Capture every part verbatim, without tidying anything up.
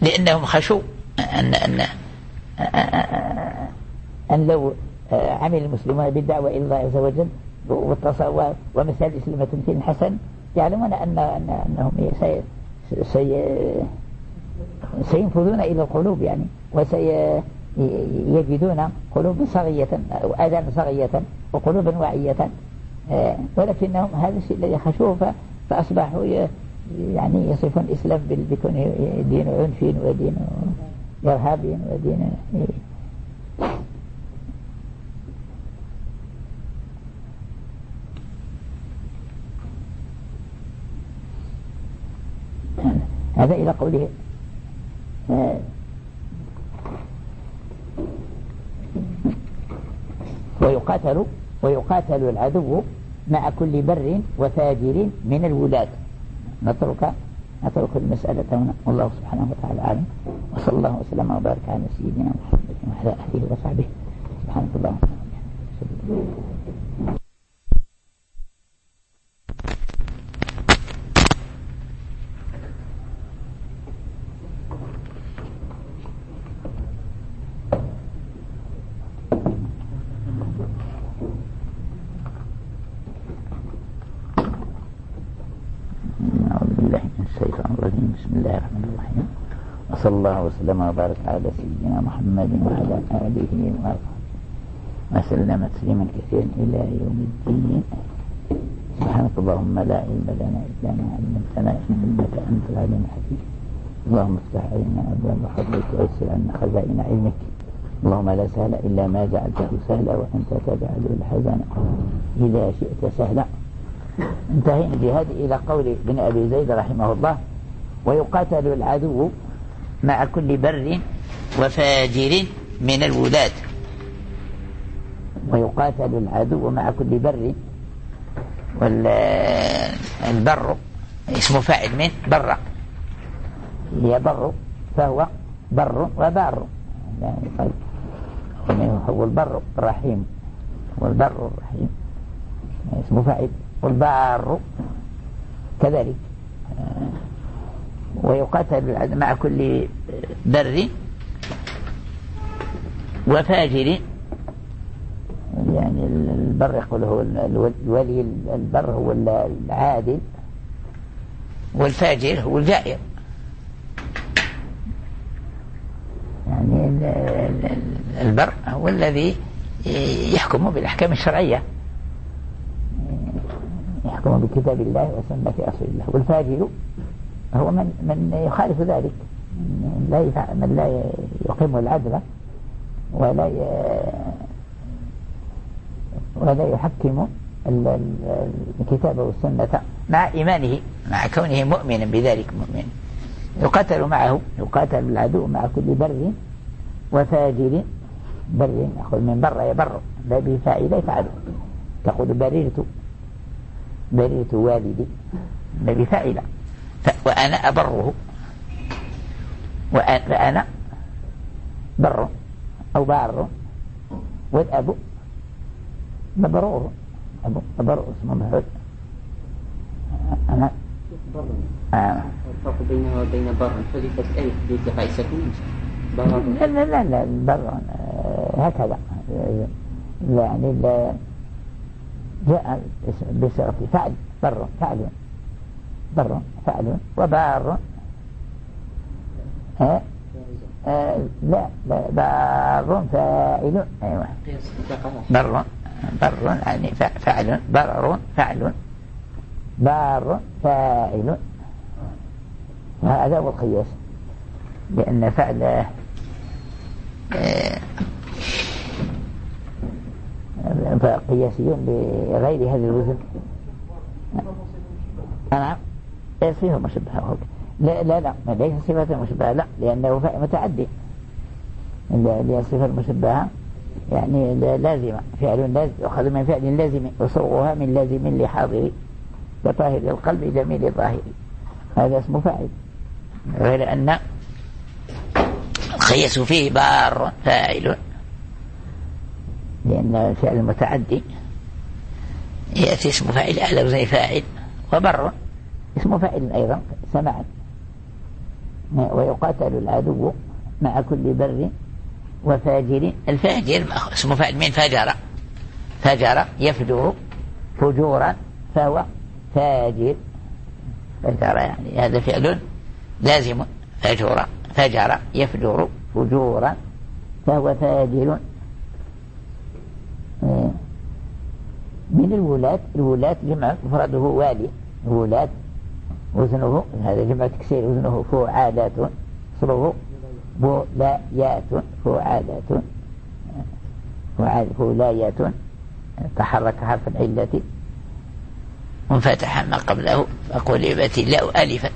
لأنهم خشوا أن, أن, أن لو عمل المسلمون بالدعوة إلى الله عز وجل ومسائل الإسلام تمثيل حسن يعلمون أن أنهم سي سي سينفذون إلى القلوب يعني وسيجدون قلوب صغية أو آذان صغية وقلوبا واعية، ولكنهم هذا الشيء الذي خشوه فأصبحوا يعني يصفون الإسلام بكون دين عنف ودين إرهاب ودين هذا إلى قوله ويقاتل ويقاتل العدو مع كل بر وفاجر من الولاد. نترك نترك المسألة هنا، والله سبحانه وتعالى أعلم، وصلى الله وسلم وبارك على سيدنا محمد وعلى آله وصحبه. سبحانك اللهم وبحمدك. بسم الله الرحمن الرحيم، وصلى الله وسلم وبارك على سيدنا محمد وعلى آله وسلم تسليما كثيرا إلى يوم الدين. سبحانك اللهم لا علم لنا إلا ما علمتنا إنك أنت العليم الحكيم. اللهم افتح علينا أبواب فضلك ويسر عنا خزائن علمك. اللهم لا سهل إلا ما جعلته سهلا وأنت تجعل الحزن إذا شئت سهلا. انتهينا بهذه إلى قول ابن أبي زيد رحمه الله: ويقاتل العدو مع كل بر وفاجر من الولاد. ويقاتل العدو مع كل بر، والبر اسم فاعل من بر، يبر فهو بر وبار، هو البر الرحيم، والبر الرحيم اسم فاعل، والبار كذلك. ويقاتل مع كل بر وفاجر، يعني البر يقول هو الولي، البر هو العادل، والفاجر هو الجائر. يعني البر هو الذي يحكم بالأحكام الشرعية، يحكم بكتاب الله وسنة رسول الله. والفاجر هو من من يخالف ذلك، من لا من لا يقيم العدل ولا ولا يحكم الكتاب والسنة مع إيمانه، مع كونه مؤمنا بذلك مؤمن. يقاتل معه، يقاتل العدو مع كل بر وفاجر. بر أخذ من بر يبر، لا بفاعل يفعل، تقول بررت بررت والدي، لا بفاعل. وأنا أبره، وأنا بر أو بار، والأب مبرور، أبو مبرور اسمه مفعول. أنا آه. الفرق بينه وبين بر حذفت ألف لالتقاء سكون. لا لا لا لا البر هكذا، يعني جاء بصيغة فعل، بر فعل، بر فعل، وبار آه آه لا لا بار فاعل. أيوة بر بر يعني فعل، بر فعل، بار فاعل. هذا هو القياس، لأن فعل آه فقياسيون بغير هذا الوزن. نعم صفة مشبهة. لا لا لا ليس صفة مشبهة، لا، لأنه فعل متعدي. اللي الصفة المشبهة يعني لازمة، فعل لازم يأخذ من فعل لازم، وصوغها من لازم لحاضر كطاهر القلب جميل الظاهر، هذا اسمه فاعل. غير أن القياس فيه بار فاعل، لأن الفعل المتعدي يأتي اسم فاعل أعلى زي فاعل، وبر اسم فاعل أيضا سماعا، ويقاتل العدو مع كل بر وفاجر. الفاجر اسمه فاعل من فجر، فجر يفجر فجورا فهو فاجر. فجر يعني هذا فعل لازم، فجر فجر يفجر فجورا فهو فاجر. من الولاة، الولاة جمع مفرده والي، ولاة وزنه هذا جمع تكسير وزنه فعالات، صره بولايات فعالات فولايات. تحرك حرف العلة وانفتح ما قبله فقلبت لا ألفا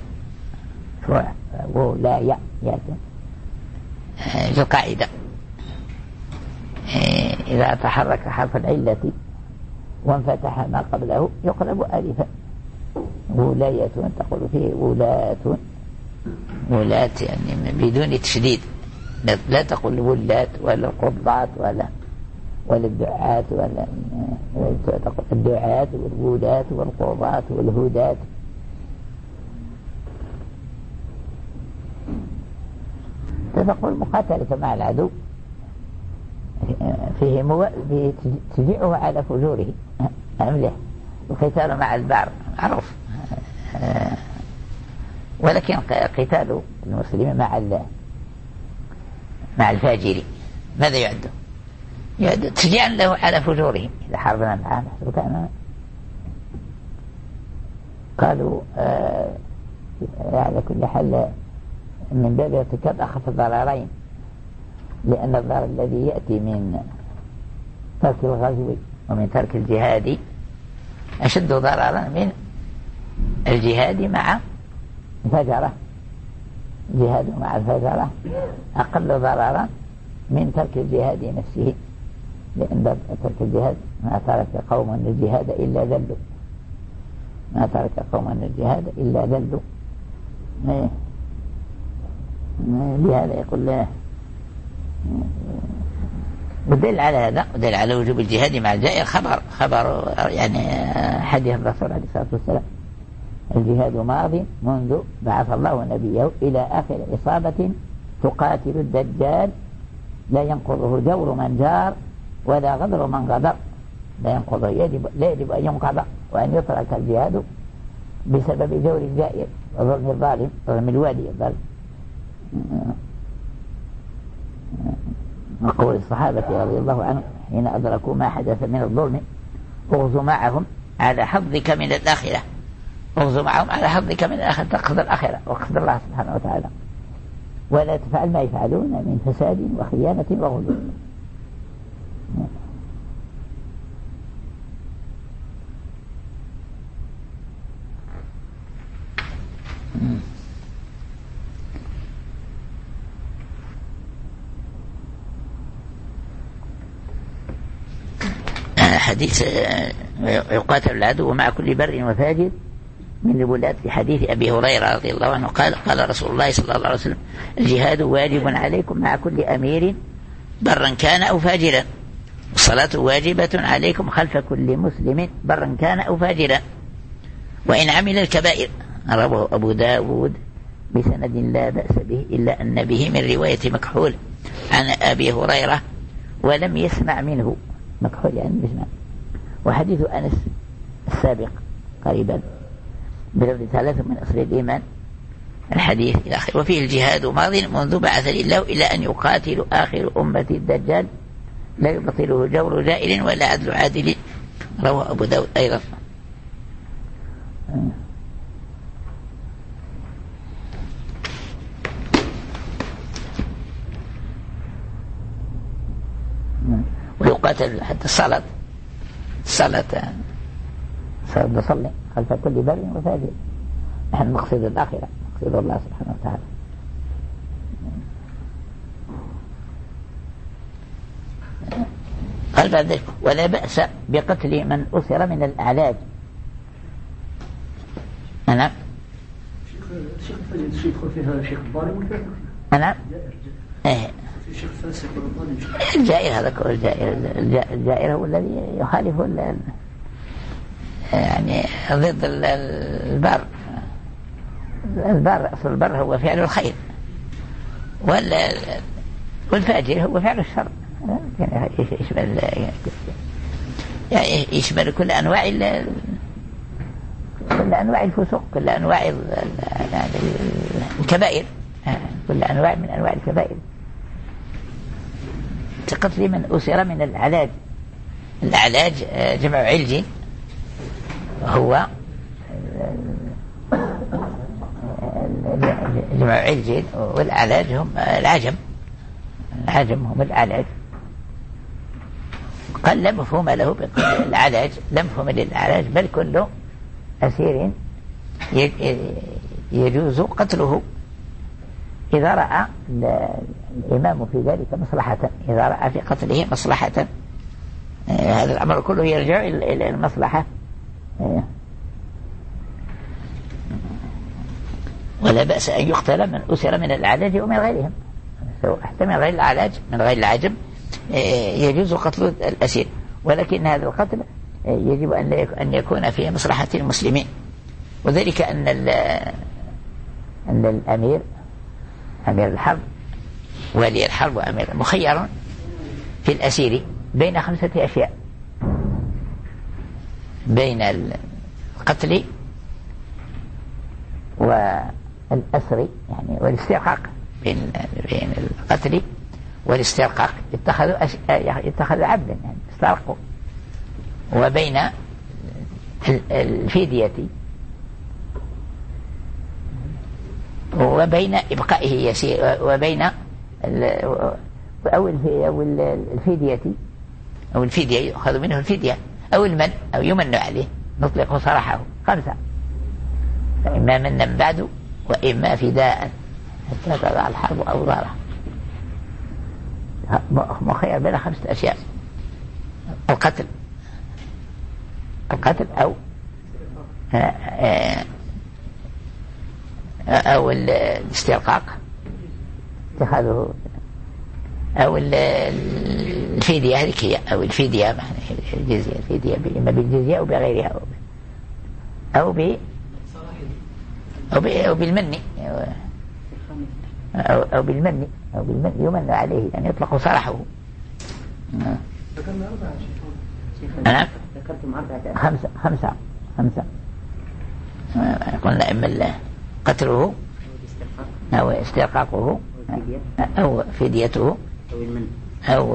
ولايات القاعدة. إذا تحرك حرف العلة وانفتح ما قبله يقلب ألفا. ولاية تقول فيه ولاة، ولاة يعني بدون تشديد، لا تقول ولات ولا القضات ولا ولا الدعاة ولا تقول الدعاة والولاة والقضاة والهداة. تقول مقاتلة مع العدو فيه مو... تشجعه على فجوره أمله. القتال مع البار معروف، ولكن قتال المسلمين مع مع الفاجر ماذا يعد؟ يعد تشجيعا له على فجوره. إذا حاربنا معه كان قالوا آه على كل حال من باب ارتكاب أخف الضررين، لأن الضرر الذي يأتي من ترك الغزو ومن ترك الجهاد أشد ضررا من الجهاد مع الفجرة. الجهاد مع الفجرة أقل ضررا من ترك الجهاد نفسه، لأن ترك الجهاد ما ترك قوم الجهاد إلا ذلوا، ما ترك قوم الجهاد إلا ذلوا. لهذا يقول له ودل على هذا، ودل على وجوب الجهاد مع الجائر خبر خبر يعني حديث الرسول عليه الصلاة والسلام: الجهاد ماض منذ بعث الله نبيه إلى آخر إصابة تقاتل الدجال، لا ينقضه جور من جار ولا غدر من غدر. لا ينقضه، يجب لا يجب أن ينقض وأن يترك الجهاد بسبب جور الجائر وظلم الظالم، ظلم الوالي الظالم. وقول الصحابة رضي الله عنهم حين أدركوا ما حدث من الظلم: اغزوا معهم على حظك من الآخرة، اغزوا معهم على حظك من الآخرة، تقصد الآخرة وقصد الله سبحانه وتعالى، ولا تفعل ما يفعلون من فساد وخيانة وغلو. حديث يقاتل العدو مع كل بر وفاجر من الولاة في حديث أبي هريرة رضي الله عنه قال: قال رسول الله صلى الله عليه وسلم: الجهاد واجب عليكم مع كل أمير برا كان أو فاجرا، والصلاة واجبة عليكم خلف كل مسلم برا كان أو فاجرا، وإن عمل الكبائر. رواه أبو داود بسند لا بأس به إلا أن به من رواية مكحول عن أبي هريرة ولم يسمع منه. مكحول يعني يسمع. وحديث أنس السابق قريبا بلفظ ثلاث من أصل الإيمان الحديث إلى آخره. وفيه: الجهاد ماض منذ بعثني الله إلى أن يقاتل آخر أمة الدجال، لا يبطله جور جائر ولا عدل عادل. رواه أبو داود أيضا. ويقاتل حتى الصلاة، الصلاة صلاة نصلي خلف كل بر وفاجر. نحن مقصد الآخرة، مقصد الله سبحانه وتعالى. قال بعد ذلك: ولا بأس بقتل من أسر من الأعلاج. أنا شيخ الشيخ يدخل فيها شيخ الظالم والكافر. أنا إيه شيخ فاسق والظالم. الجائر هذا كله الجائر. الجائر هو الذي يخالف يعني ضد البر. البر أصل البر هو فعل الخير. والفاجر هو فعل الشر، يشمل يعني يشمل كل أنواع كل أنواع الفسوق، كل أنواع الكبائر، كل أنواع من أنواع الكبائر. كقتل من أسر من العلاج. العلاج جمع علج، هو جمع علج، والعلاج هم العجم، العجم هم العلاج. قال لا مفهوم له بالعلاج، لا مفهوم للعلاج، بل كل أسير يجوز قتله إذا رأى الإمام في ذلك مصلحة، إذا رأى في قتله مصلحة. هذا الأمر كله يرجع إلى المصلحة. ولا بأس أن يقتل من أسر من العلاج ومن غيرهم، حتى من غير العلاج، من غير العجم يجوز قتل الأسير، ولكن هذا القتل يجب أن يكون في مصلحة المسلمين. وذلك أن أن الأمير، أمير الحرب، والي الحرب وأمير مخير في الأسير بين خمسة أشياء: بين القتل والأسر يعني والاسترقاق، بين بين القتل والاسترقاق اتخذوا أش... اتخذوا عبدا يعني استرقوا، وبين الفدية، وبين إبقائه يسير، وبين ال... أو الفدية أو الفدية يأخذ منه الفدية، أو المن أو يمن عليه، نطلق صراحه. خمسة: فإما منا بعد، وإما فداء حتى تضع الحرب أوزارها. مخير بين خمسة أشياء: القتل القتل أو أو الاسترقاق اتخاذه، أو الفدية، هذه هي، أو الفدية الجزية، الفدية إما بالجزية أو بغيرها، أو ب أو بالمن، أو أو بالمن أو بالمن يمن عليه، يعني يطلق سراحه. ذكرنا أربعة نعم، ذكرتم أربعة. خمسة خمسة خمسة قلنا: إما قتله أو استرقاقه أو فديته أو المن أو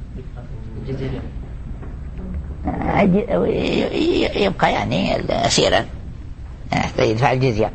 أو يبقى يعني أسيرا حتى يدفع الجزية.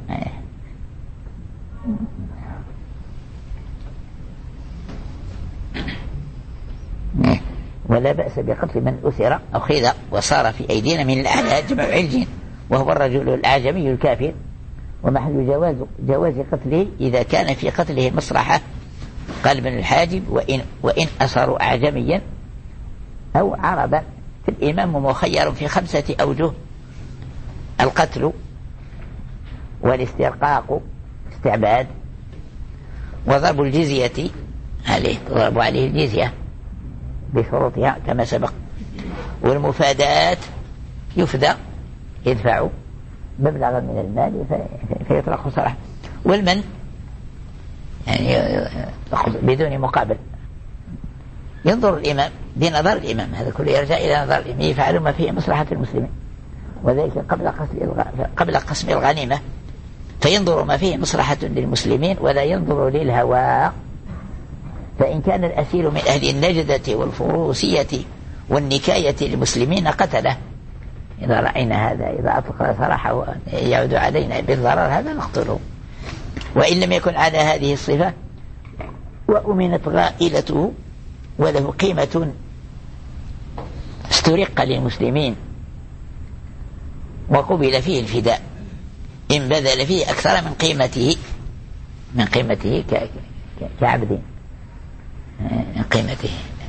ولا بأس بقتل من أسر أو خذ وصار في أيدينا من الأعلاج جمع علج، وهو الرجل الأعجمي الكافر، ومحل جواز جواز قتله إذا كان في قتله مصلحة. قال ابن الحاجب: وإن, وإن أسروا أعجميا أو عربا، فالإمام مخير في خمسة أوجه: القتل والاسترقاق استعباد، وضرب الجزية عليه، ضرب عليه الجزية بشروطها كما سبق، والمفادات يفدى يدفع مبلغا من المال فيطلق صراحة، والمن يعني بدون مقابل. ينظر الإمام بنظر الإمام، هذا كله يرجع إلى نظر الإمام، يفعل ما فيه مصلحة المسلمين، وذلك قبل قسم قبل قسم الغنيمة، فينظر ما فيه مصلحة للمسلمين ولا ينظر للهوى. فإن كان الأسير من أهل النجدة والفروسية والنكاية للمسلمين قتله. إذا رأينا هذا، إذا أطلق سراحه يعود علينا بالضرر، هذا نقتله. وإن لم يكن على هذه الصفة وأمنت غائلته وله قيمة استرق للمسلمين وقبل فيه الفداء، إن بذل فيه أكثر من قيمته من قيمته كعبد من قيمته.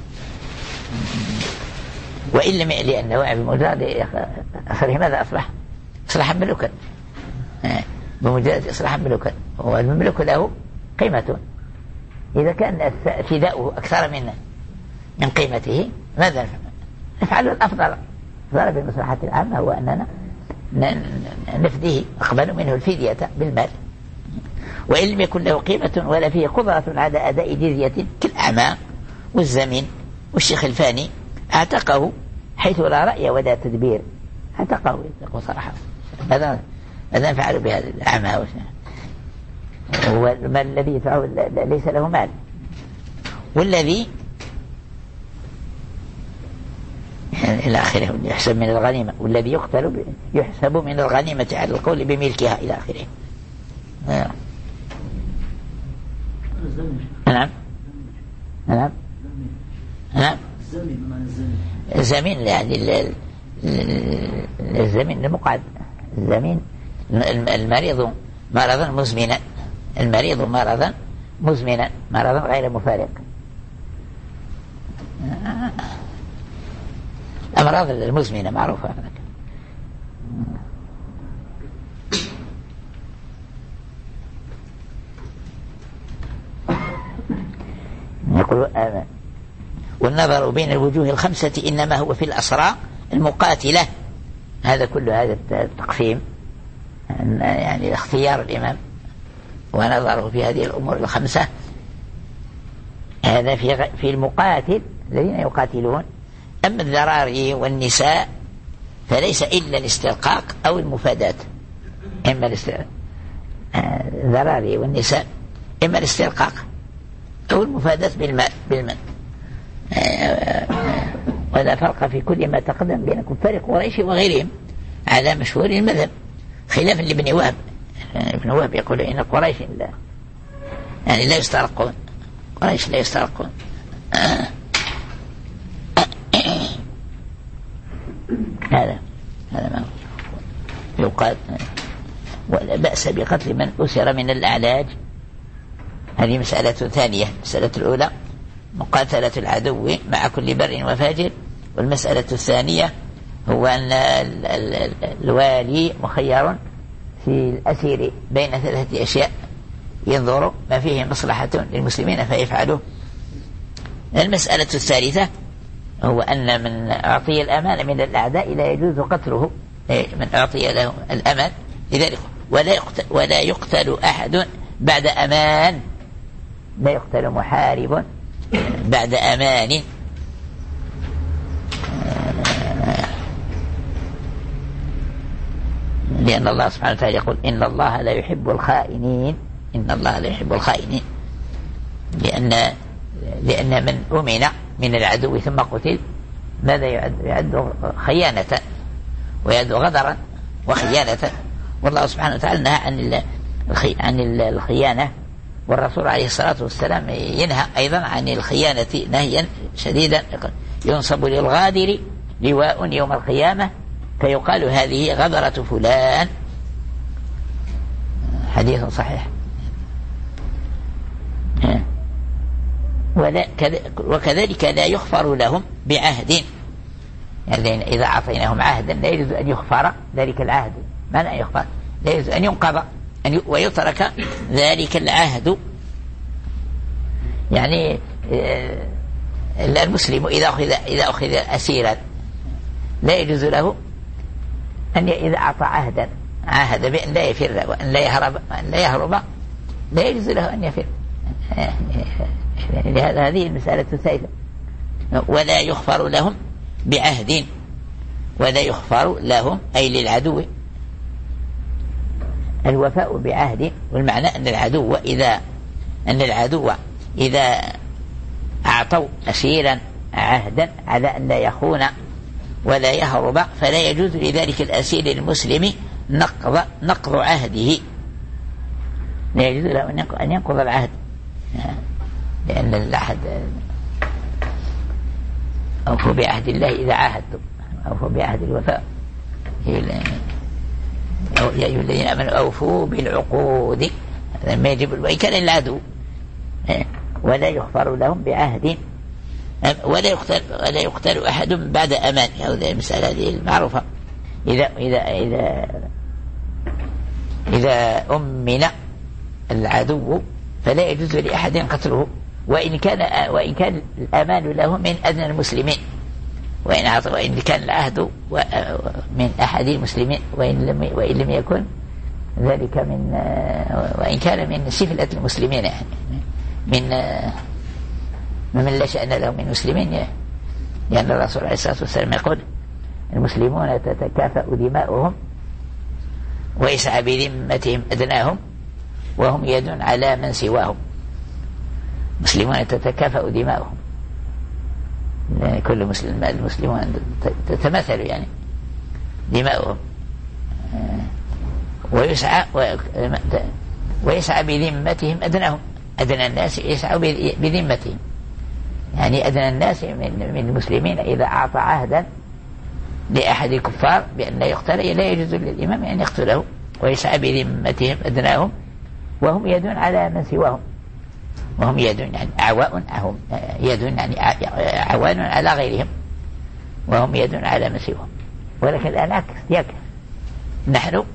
وإن لم، لأنه بمجرد أصله ماذا أصلح؟ أصلح مملوكا، بمجرد أصلح مملوكا، والمملوك له قيمة. إذا كان فداؤه أكثر من من قيمته، ماذا نفعل؟ الأفضل ضرب المصلحة العامة هو أننا نفديه، نقبل منه الفدية بالمال. وإن لم يكن له قيمة ولا فيه قدرة على أداء جزية كالأعمى والزمن والشيخ الفاني اعتقه حيث لا رأي ولا تدبير، اعتقه يقول صراحة هذا هذا فعلوا بهذا الأعمى والمال الذي يدفعه ليس له مال، والذي إلى آخره يحسب من الغنيمة، والذي يقتل يحسب من الغنيمة على القول بملكها إلى آخره. نعم نعم نعم الزمين يعني الزمين المقعد، الزمين المريض مرضا مزمنا، المريض مرضا مزمنا مرضا غير مفارق. الأمراض المزمنة معروفة. يقول آمين. والنظر بين الوجوه الخمسة إنما هو في الأسرى المقاتلة. هذا كل هذا التقسيم يعني اختيار الإمام ونظره في هذه الأمور الخمسة، هذا في في المقاتل الذين يقاتلون. أما الذراري والنساء فليس إلا الاسترقاق أو المفادات، إما الذراري والنساء إما الاسترقاق أو المفادات بالماء بالماء ولا فرق في كل ما تقدم بين كفار قريش وغيرهم على مشهور المذهب، خلافا لابن وهب. ابن وهب يقول إن قريش لا يعني لا يسترقون، قريش لا يسترقون. هذا هذا ما يقال. ولا بأس بقتل من أسر من الأعلاج. هذه مسألة ثانية. المسألة الأولى مقاتلة العدو مع كل بر وفاجر، والمسألة الثانية هو أن الوالي مخير في الأسير بين ثلاثة أشياء ينظر ما فيه مصلحة للمسلمين فيفعله. المسألة الثالثة هو أن من أعطي الأمان من الأعداء لا يجوز قتله، من أعطي له الأمان لذلك ولا يقتل, ولا يقتل أحد بعد أمان، لا يقتل محارب بعد أمان. لأن الله سبحانه وتعالى يقول إن الله لا يحب الخائنين، إن الله لا يحب الخائنين، لأن لأن من أمن من العدو ثم قتل ماذا يعد؟ يعد خيانة ويعد غدرا وخيانة. والله سبحانه وتعالى نهى عن عن الخيانة، والرسول عليه الصلاة والسلام ينهى أيضا عن الخيانة نهيا شديدا. ينصب للغادر لواء يوم القيامة فيقال هذه غدرة فلان، حديث صحيح. وكذلك لا يغفر لهم بعهد، يعني إذا أعطيناهم عهدا لا يجوز أن يغفر ذلك العهد. ماذا يغفر؟ لا يجوز أن ينقض ويترك ذلك العهد. يعني المسلم إذا أخذ إذا أخذ أسيرا لا يجوز له أن إذا أعطى عهدا عهد بأن لا يفر وأن لا يهرب وأن لا يهرب لا يجوز له أن يفر. لهذا هذه المسألة الثالثة. ولا يغفر لهم بعهد، ولا يغفر لهم أي للعدو. الوفاء بعهد، والمعنى أن العدو إذا أن العدو إذا أعطوا أسيرا عهدا على أن لا يخون ولا يهرب فلا يجوز لذلك الأسير المسلم نقض نقض عهده، لا يجوز له أن ينقض العهد، لأن العهد أوفوا بعهد الله إذا عاهدتم، أوفوا بعهد الوفاء. يا أيها الذين آمنوا أوفوا بالعقود، هذا ما يجب وإن كان العدو. ولا يغفر لهم بعهد، ولا يقتل ولا يقتل أحد بعد أمان. هذه المسألة هذه المعروفة. إذا إذا إذا إذا أمن العدو فلا يجوز لأحد قتله، وإن كان وإن كان الأمان له من أدنى المسلمين، وإن وإن كان العهد من أحد المسلمين، وإن لم وإن لم يكن ذلك من وإن كان من سفلة المسلمين يعني من ممن لا شأن له من المسلمين، لأن الرسول عليه الصلاة والسلام يقول المسلمون تتكافأ دماؤهم ويسعى بذمتهم أدناهم وهم يد على من سواهم. المسلمون تتكافأ دماؤهم، كل مسلم المسلمون تتمثل يعني دماؤهم، ويسعى ويسعى بذمتهم أدناهم، أدنى الناس يسعى بذمتهم، يعني أدنى الناس من المسلمين إذا أعطى عهدا لأحد الكفار بأن يقتل لا يجوز للإمام أن يقتله، ويسعى بذمتهم أدناهم وهم يدون على من سواهم، وهم يدون يعني أعواء هم يدون يعني عوان على غيرهم، وهم يدون على من سواهم. ولكن الآن عكس يكفي، نحن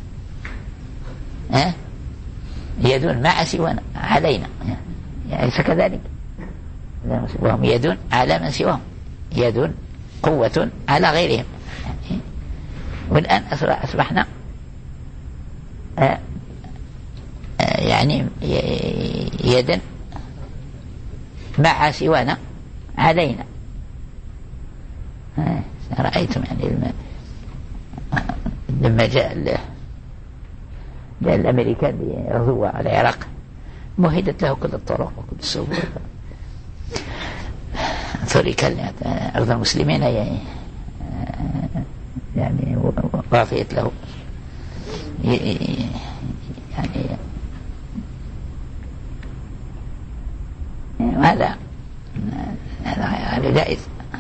ها يدون مع سوانا علينا، يعني كذلك وهم يدون على من سواهم، يدون قوة على غيرهم. والآن أصبحنا آآ آآ يعني يدا مع سوانا علينا. رأيتم يعني لما جاء جاء الأمريكان ليغزوا على العراق مهدت له كل الطرق وكل السبل، ترك أرض المسلمين يعني يعني وافيت له يعني هذا هذا جائز.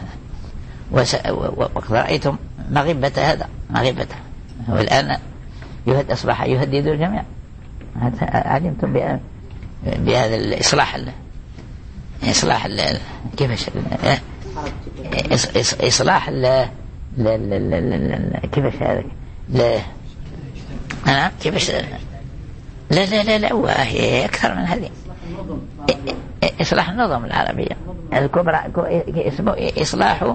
وقد رأيتم مغبة هذا مغبته، والآن يهد أصبح يهدد الجميع. علمتم بهذا الإصلاح إصلاح كيفاش إصلاح ال كيفاش هذا لا أنا كيفاش لا لا لا لا هو أكثر من هذه. إصلاح النظم العربية الكبرى اسمه إصلاح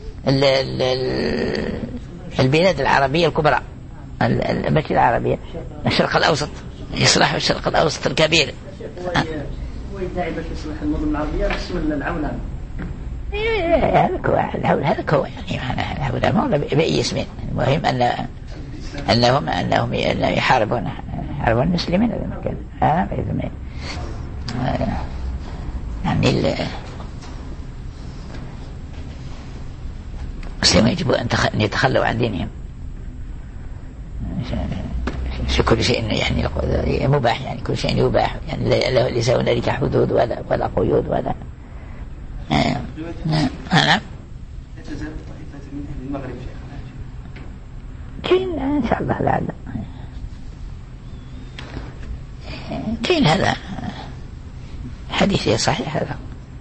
البلاد العربية الكبرى، مش العربية، الشرق الأوسط، إصلاح الشرق الأوسط الكبير. هو يدعي باش يصلح النظم العربية باسم العولمة. هذا كو هذا كو يعني العولمة بأي اسم. المهم أن أنهم أنهم يحاربون يحاربون المسلمين هذا المكان. ها بإذن يعني المسلمين يجب أن يتخلوا عن دينهم في كل شيء يعني مباح، يعني كل شيء يباح، يعني ليس هنالك حدود ولا ولا قيود ولا أنا تزال طائفة من أهل المغرب كاين إن شاء الله لعل كاين هذا حديث صحيح هذا.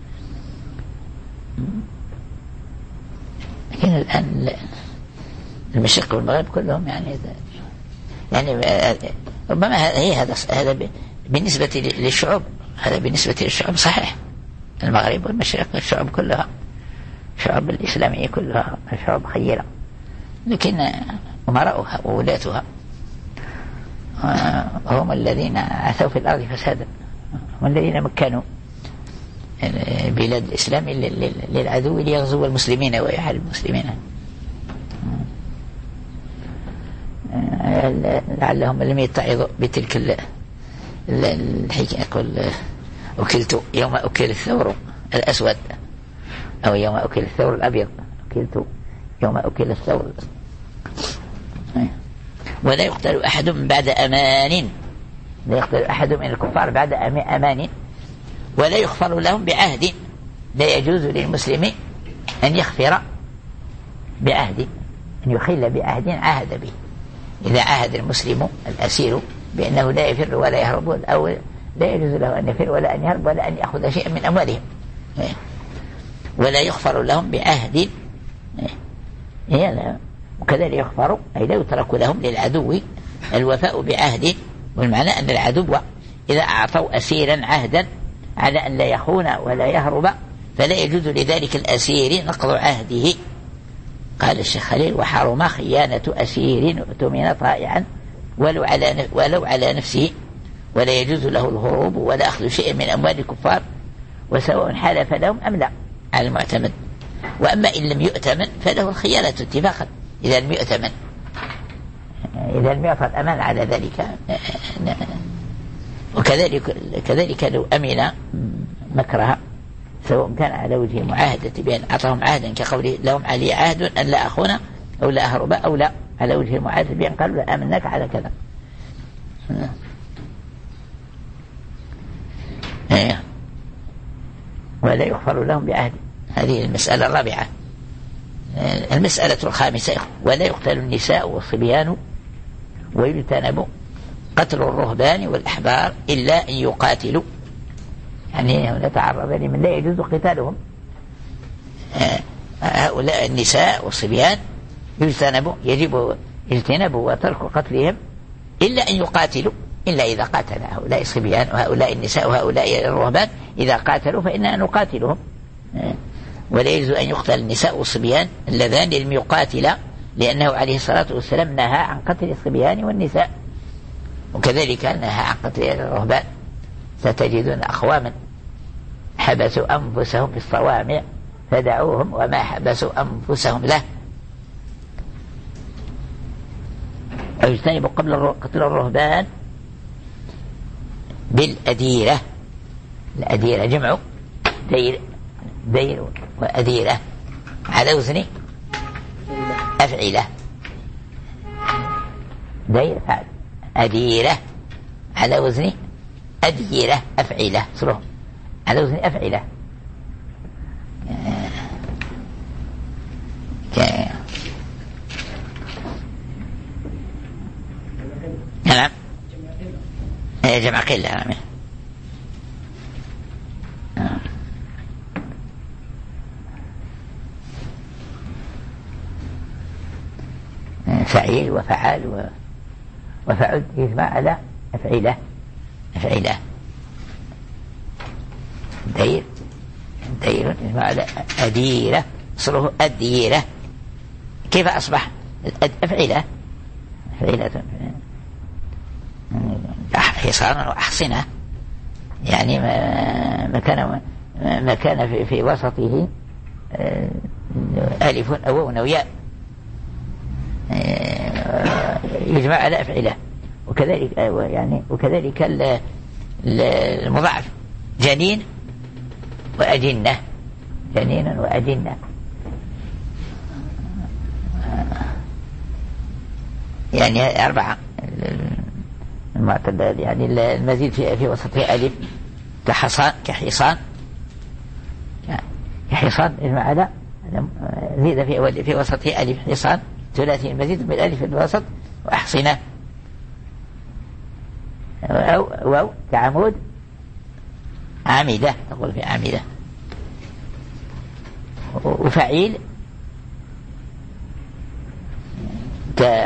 لكن الآن المشرق والمغرب كلهم يعني يعني ربما هي هذا هذا بالنسبة للشعوب، هذا بالنسبة للشعوب صحيح. المغرب والمشرق الشعوب كلها الشعوب الإسلامية كلها شعوب خيرة، لكن أمراؤها وولاتها هم الذين عثوا في الأرض فسادا، هم الذين مكنوا بلاد الإسلام للعدو ليغزو المسلمين ويحارب المسلمين. لعلهم لم يتعظوا بتلك الحكاية. يقول أكلت يوم أكل الثور الأسود أو يوم أكل الثور الأبيض، أكلت يوم أكل الثور. ولا يقتل أحد بعد أمان، لا يقتل أحد من الكفار بعد أمان، ولا يغفر لهم بعهد، لا يجوز للمسلم أن يغفر بعهد، أن يخل بعهد عهد به. إذا عهد المسلم الأسير بأنه لا يفر ولا يهرب أو لا يجوز له أن يفر ولا أن يهرب ولا أن يأخذ شيئا من أموالهم، ولا يغفر لهم بعهد. وكذلك يغفر أي لا يترك لهم للعدو الوفاء بعهد، والمعنى أن العدو إذا أعطوا أسيرا عهدا على أن لا يخون ولا يهرب فلا يجوز لذلك الأسير نقض عهده. قال الشيخ خليل: وحرم خيانة أسير اؤتمن طائعا ولو على ولو على نفسه، ولا يجوز له الهروب ولا أخذ شيء من أموال الكفار، وسواء حلف لهم أم لا على المعتمد. وأما إن لم يؤتمن فله الخيانة اتفاقا إذا لم يؤتمن، إذا لم يعطى الأمان على ذلك. وكذلك كذلك لو أمن مكرها، سواء كان على وجه معاهدة بأن أعطاهم عهدا كقوله لهم علي عهد أن لا أخونا أو لا أهرب، أو لا على وجه المعاهدة بأن قالوا لا آمناك على كذا. ولا يغفر لهم بعهد. هذه المسألة الرابعة. المسألة الخامسة: ولا يقتل النساء والصبيان ويجتنب قتل الرهبان والأحبار إلا أن يقاتلوا. يعني هنا تعرض لمن لا يجوز قتالهم. هؤلاء النساء والصبيان يجتنبوا، يجب اجتنابوا وترك قتلهم إلا أن يقاتلوا، إلا إذا قاتل هؤلاء الصبيان وهؤلاء النساء وهؤلاء الرهبان، إذا قاتلوا فإننا نقاتلهم. ولا يجوز أن يقتل النساء والصبيان اللذان لم يقاتلا، لأنه عليه الصلاة والسلام نهى عن قتل الصبيان والنساء، وكذلك نهى عن قتل الرهبان. ستجدون أقواما حبسوا أنفسهم في الصوامع فدعوهم وما حبسوا أنفسهم له. ويجتنب قبل قتل الرهبان بالأديرة. الأديرة جمع دير، دير وأديرة على وزن أفعلة. دير فعل، أديرة على وزن أديرة أفعلة، صلهم على وزن أفعلة. نعم جمع قلة. نعم فعيل وفعال و... وفعل يجمع على أفعلة. أفعلة دير، دير يجمع على أديرة، صله أديرة. كيف أصبح أفعلة؟ أفعلة حصانا وأحصنة، يعني ما كان ما كان في, في وسطه ألف أو واو ياء يجمع على أفعلة. وكذلك يعني وكذلك المضاعف جنين وأجنة، جنين وأجنة، يعني أربعة المعتدل. يعني المزيد في, في وسطه ألف كحصان، كحصان، كحصان يجمع على زيد في في وسطه ألف، حصان ثلاثي المزيد بالألف في الوسط. وأحصنة أو واو كعمود، عامدة تقول في عامدة. وفعيل ك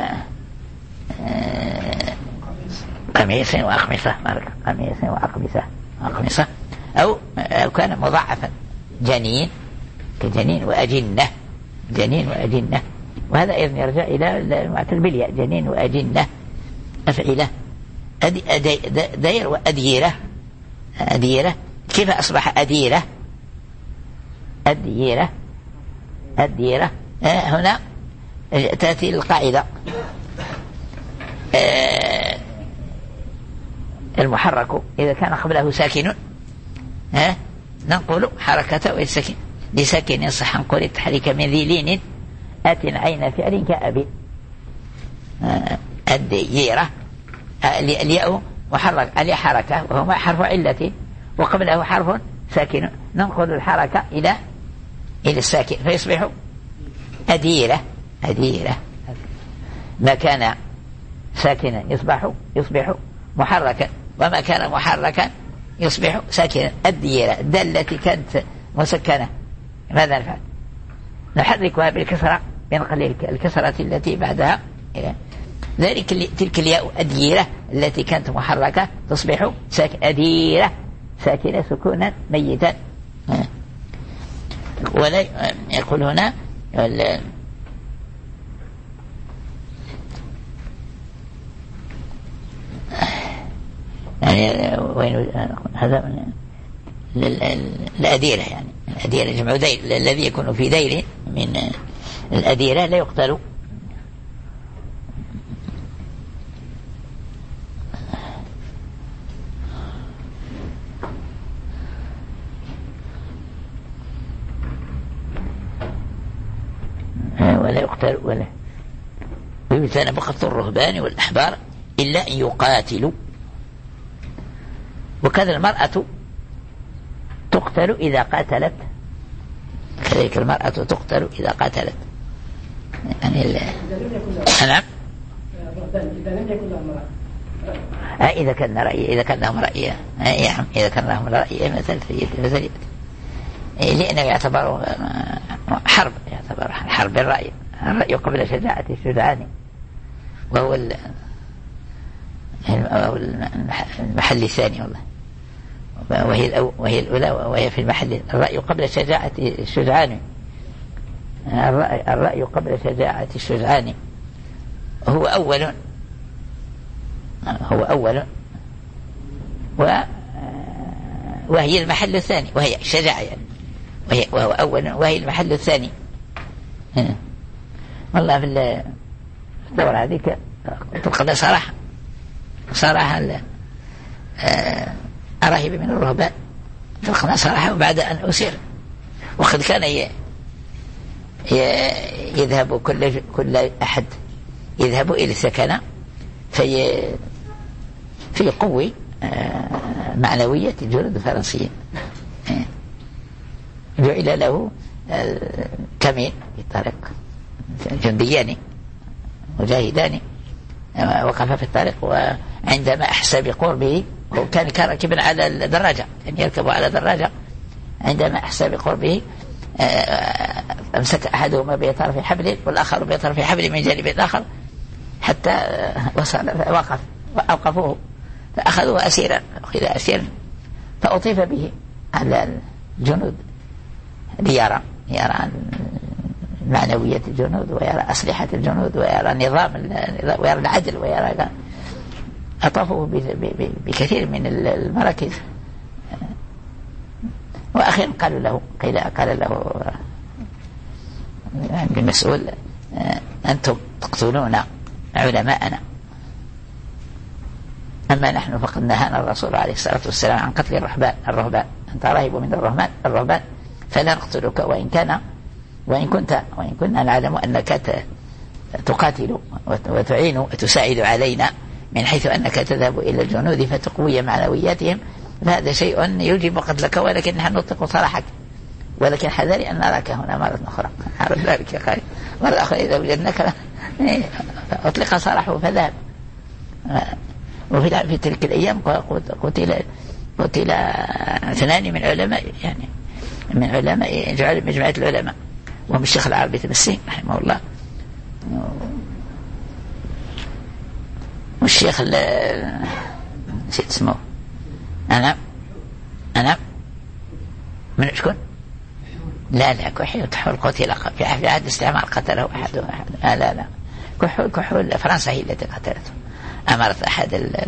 قميص وأقمصة، قميص وأقمصة، أقمصة. أو أو كان مضاعفا جنين كجنين وأجنة، جنين وأجنة. وهذا أيضا يرجع إلى المعتل بالياء، جنين وأجنة أفعلة. دير وأديرة، أديرة. كيف أصبح أديرة؟ أديرة، أديرة. آه هنا تأتي القاعدة آه المحرك إذا كان قبله ساكن آه ننقل حركته والسكن. لساكن يصح نقول التحريك من ذي لين آت عين فعل كأبي. آه الديرة آه الياء محرك، الياء حركة وهو حرف علة وقبله حرف ساكن، ننقل الحركة إلى إلى الساكن فيصبح أديرة. أديرة ما كان ساكنا يصبح يصبح محركا، وما كان محركا يصبح ساكنا. الديرة الدالة التي كانت مسكنة ماذا نفعل؟ نحركها بالكسرة بنقل الكسرة التي بعدها إلى ذلك. تلك الياء أديرة التي كانت محركة تصبح ساكنة، أديرة ساكنة سكونا ميتا. ولا يقول هنا يعني وين هذا الأديرة، يعني الأديرة جمع دير، الذي يكون في دير من الأديرة لا يقتل. ولا يقتل ولا يجتنب قتل الرهبان والأحبار إلا أن يقاتلوا. وكذا المرأة تقتل إذا قاتلت، كذلك المرأة تقتل إذا قاتلت. يعني نعم إذا كان رأي إذا كان لهم رأي إذا كان لهم رأي مثل مثل لأنه يعتبر حرب، يعتبر حرب الرأي. الرأي قبل شجاعة الشجعان، وهو المحل الثاني والله، وهي الأو وهي الأولى وهي في المحل. الرأي قبل شجاعة الشجعان، الرأي, الرأي قبل شجاعة الشجعان هو أول هو أول وهي المحل الثاني، وهي الشجاعة يعني، وهي وهو أول وهي المحل الثاني. والله في الدورة هذيك تلقى صراحة صراحة أراهب من الرهبان تلقى صراحة. وبعد أن أسير وقد كان يذهب كل كل أحد يذهب إلى السكنة في في قوة معنوية الجنود الفرنسيين. جعل له كمين في الطريق، جنديان مجاهدان وقف في الطريق، وعندما أحس بقربه وكان راكبا على الدراجة، يعني يركب على دراجة، عندما أحس بقربه أمسك أحدهما بطرف حبل والآخر بطرف حبل من جانب الآخر حتى وصل وقف وأوقفوه، فأخذوه أسيرا، أخذ أسيرا فأطيف به على الجنود ليرى يرى معنوية الجنود ويرى أسلحة الجنود ويرى نظام ويرى العدل ويرى. أطافوه بكثير من المراكز، وأخيرا قالوا له قيل قال له المسؤول أنتم تقتلون علماءنا، أما نحن فقد نهانا الرسول عليه الصلاة والسلام عن قتل الرهبان الرهبان أنت راهب من الرهبان الرهبان فلا نقتلك وإن كان وإن كنت وإن كنا نعلم أنك تقاتل وتعين وتساعد علينا من حيث أنك تذهب إلى الجنود فتقوي معنوياتهم، فهذا شيء يجب قتلك، ولكن نحن نطلق سراحك، ولكن حذري أن نراك هنا مرة أخرى. عرف ذلك يا خالد، مرة أخرى إذا وجدناك أطلق سراحه فذهب. وفي في تلك الأيام قتل قتل اثنان من علماء يعني من علماء مجموعة العلماء، وهم الشيخ العربي تمسين رحمه الله، والشيخ نسيت اسمه أنا أنا من شكون؟ لا لا كحول كحول قتل في عهد الاستعمار قتله أحد أحد لا لا لا كحول كحول فرنسا هي التي قتلته، أمرت أحد ال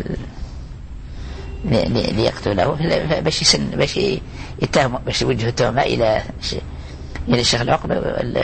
ليقتله باش يسن باش يتهم باش يوجه التهمة إلى إلى الشيخ العقبة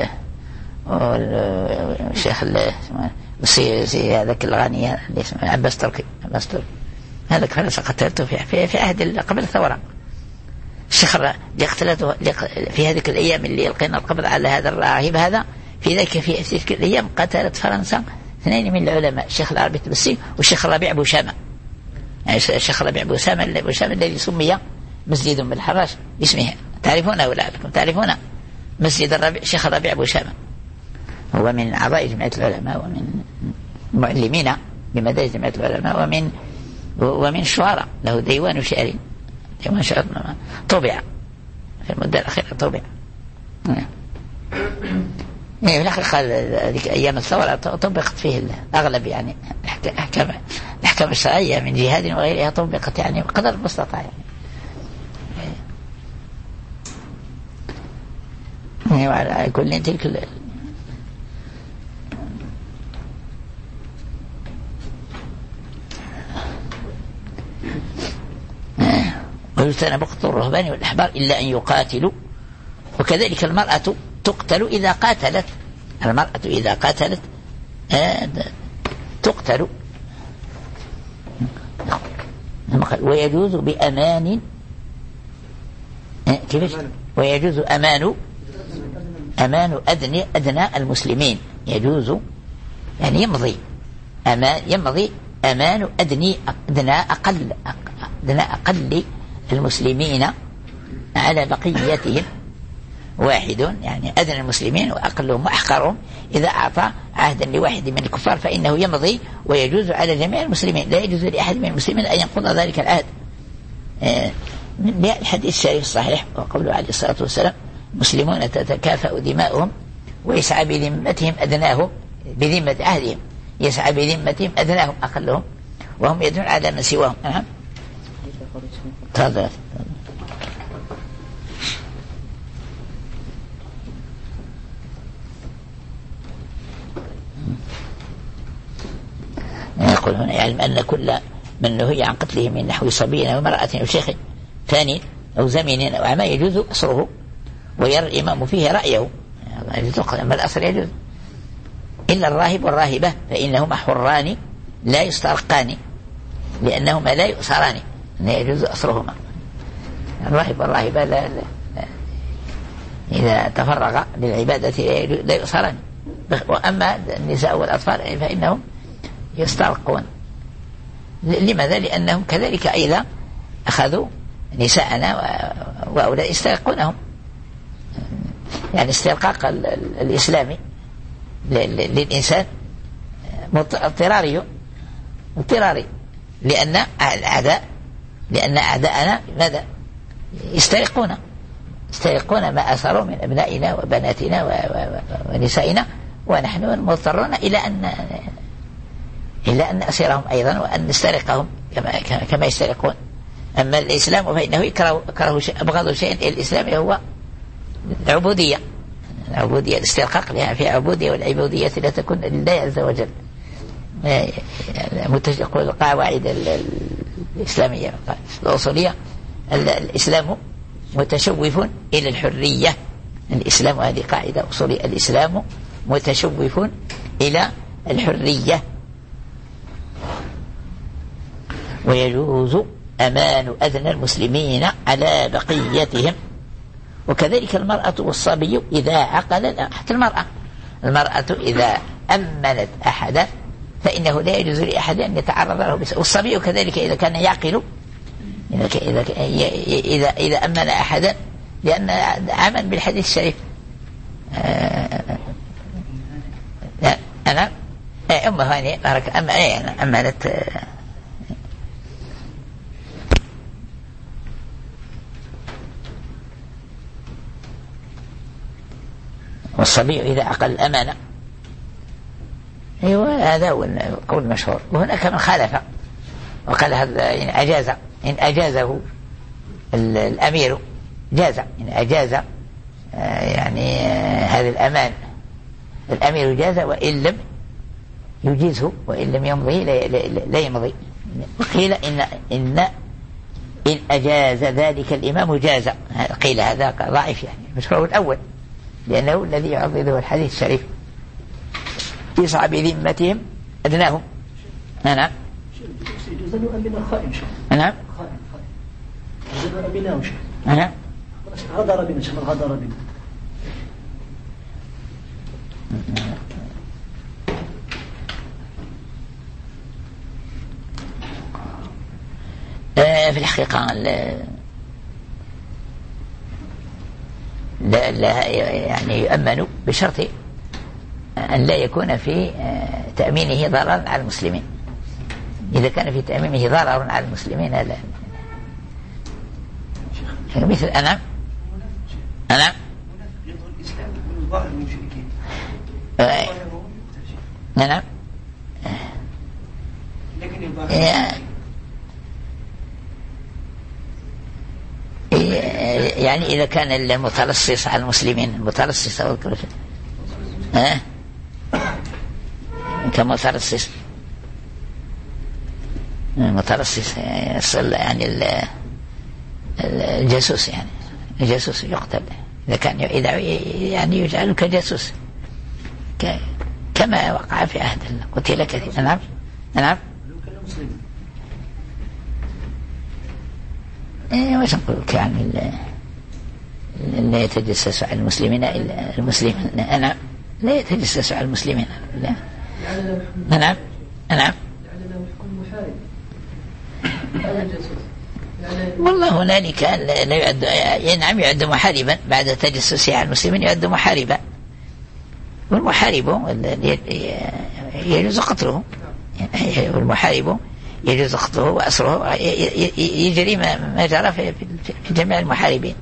والشيخ السي هذاك الغني اللي اسمه عباس تركي عباس تركي هذاك فرنسا قتلته في في, في عهد قبل الثورة. الشيخ اللي قتلته في هذيك الأيام اللي لقينا القبض على هذا الراهب هذا، في ذاك في تلك الأيام قتلت فرنسا اثنين من العلماء، الشيخ العربي التبسي والشيخ الربيع بوشامة. يعني الشيخ الربيع بوشامة بوشامة الذي سمي مسجد بالحراش باسمه، تعرفونه ولا لكم تعرفون مسجد الربيع الشيخ الربيع بوشامة، هو من أعضاء جمعية العلماء ومن معلمين بمدارس جمعية العلماء ومن ومن الشعراء، له ديوان شعري ديوان شعر طبع في المدة الأخيرة طبع. يعني في الحقيقة هذيك أيام الثورة طبقت فيه الأغلب يعني الأحكام الأحكام الشرعية من جهاد وغيرها طبقت يعني بقدر المستطاع يعني وعلى كل تلك ويجتنب قتل الرهبان والأحبار إلا أن يقاتلوا. وكذلك المرأة تقتل إذا قاتلت، المرأة إذا قاتلت آه تقتل. ويجوز بأمان آه كيف ويجوز أمان أمان أدنى أدنى المسلمين، يجوز يعني يمضي أمان يمضي أمان أدنى أدنى أقل أدنى أقل المسلمين على بقيتهم واحد، يعني أدنى المسلمين وأقلهم وأحقرهم إذا أعطى عهدا لواحد من الكفار فإنه يمضي ويجوز على جميع المسلمين، لا يجوز لأحد من المسلمين أن ينقض ذلك العهد. من الحديث الشريف الصحيح وقوله عليه الصلاة والسلام: مسلمون تتكافأ دماؤهم ويسعى بذمتهم أدناهم بذمة عهدهم، يسعى بذمتهم أدناهم أقلهم وهم يدعون على من سواهم. نعم. تفضل. يقول هنا: يعلم أن كل من نهي عن قتله من نحو صبي أو امرأة أو شيخ ثاني أو زمين أو أعمى يجوز أسره، ويرى الإمام فيه رأيه، ما الأسر يجوز إلا الراهب والراهبة فإنهما حران لا يسترقان لأنهما لا يؤسران، لا يجوز أسرهما. الراهب والراهبة لا, لا, لا إذا تفرغ للعبادة لا يؤسران. وأما النساء والأطفال فإنهم يسترقون. لماذا؟ لأنهم كذلك أيضا أخذوا نساءنا وأولئك يسترقونهم، يعني استرقاق الإسلامي للإنسان اضطراري اضطراري لأن الأعداء لأن أعداءنا ماذا؟ يسترقون يسترقون ما أثروا من أبنائنا وبناتنا ونسائنا، ونحن مضطرون إلى أن إلا أن نأسرهم أيضا وأن نسترقهم كما كما يسترقون. أما الإسلام فإنه يكره يكره شيء أبغض شيء إلى الإسلام هو العبودية، العبودية الاسترقاق لها في عبودية، والعبودية لا تكون لله عز وجل. متشق القواعد الإسلامية الأصولية: الإسلام متشوف إلى الحرية. الإسلام هذه قاعدة أصولية: الإسلام متشوف إلى الحرية. ويجوز أمان أدنى المسلمين على بقيتهم. وكذلك المرأة والصبي إذا عقل، حتى المرأة المرأة إذا أمنت أحدا فإنه لا يجوز لأحد أن يتعرض له بس. والصبي كذلك إذا كان يعقل، إذا إذا إذا, إذا أمن أحدا، لأن عمل بالحديث الشريف. أنا أم هاني بارك أم أنا أمنت والصبي إذا عقل الأمانة. أيوة هذا هو القول المشهور. وهناك من خالف وقال هذا إن أجاز إن أجازه الأمير جاز، إن أجاز يعني هذا الأمان الأمير جاز، وإن لم يجيزه وإن لم يمضي لا, لا, لا يمضي. وقيل إن إن إن أجاز ذلك الإمام جاز، قيل هذا ضعيف، يعني المشهور الأول لأنه الذي يعضده الحديث الشريف: يسعى بذمتهم أدناهم. نعم. نعم. نعم. غدر بنا شمال غدر بنا. في الحقيقة لا, لا يعني يؤمن بشرط أن لا يكون في تأمينه ضرر على المسلمين. إذا كان في تأمينه ضرر على المسلمين لا، مثل أنا أنا نعم يعني إذا كان المتلصص على المسلمين المتلصص أو كل شيء ها كمتلصص متلصص يعني الجاسوس، يعني الجاسوس يقتل إذا كان إذا يعني يجعل كجاسوس كما وقع في عهد الله، قتل كثير. نعم نعم. إيه وش نقول يعني لا يتجسس على المسلمين إلا المسلمين. نعم لا يتجسس على المسلمين. لا. نعم نعم. والله هنالك لا يعد، نعم يعد محاربا بعد تجسسه على المسلمين، يعد محاربا، والمحارب يجوز قتله، والمحارب يجوز قتله وأسره، يجري ما جرى في جميع المحاربين.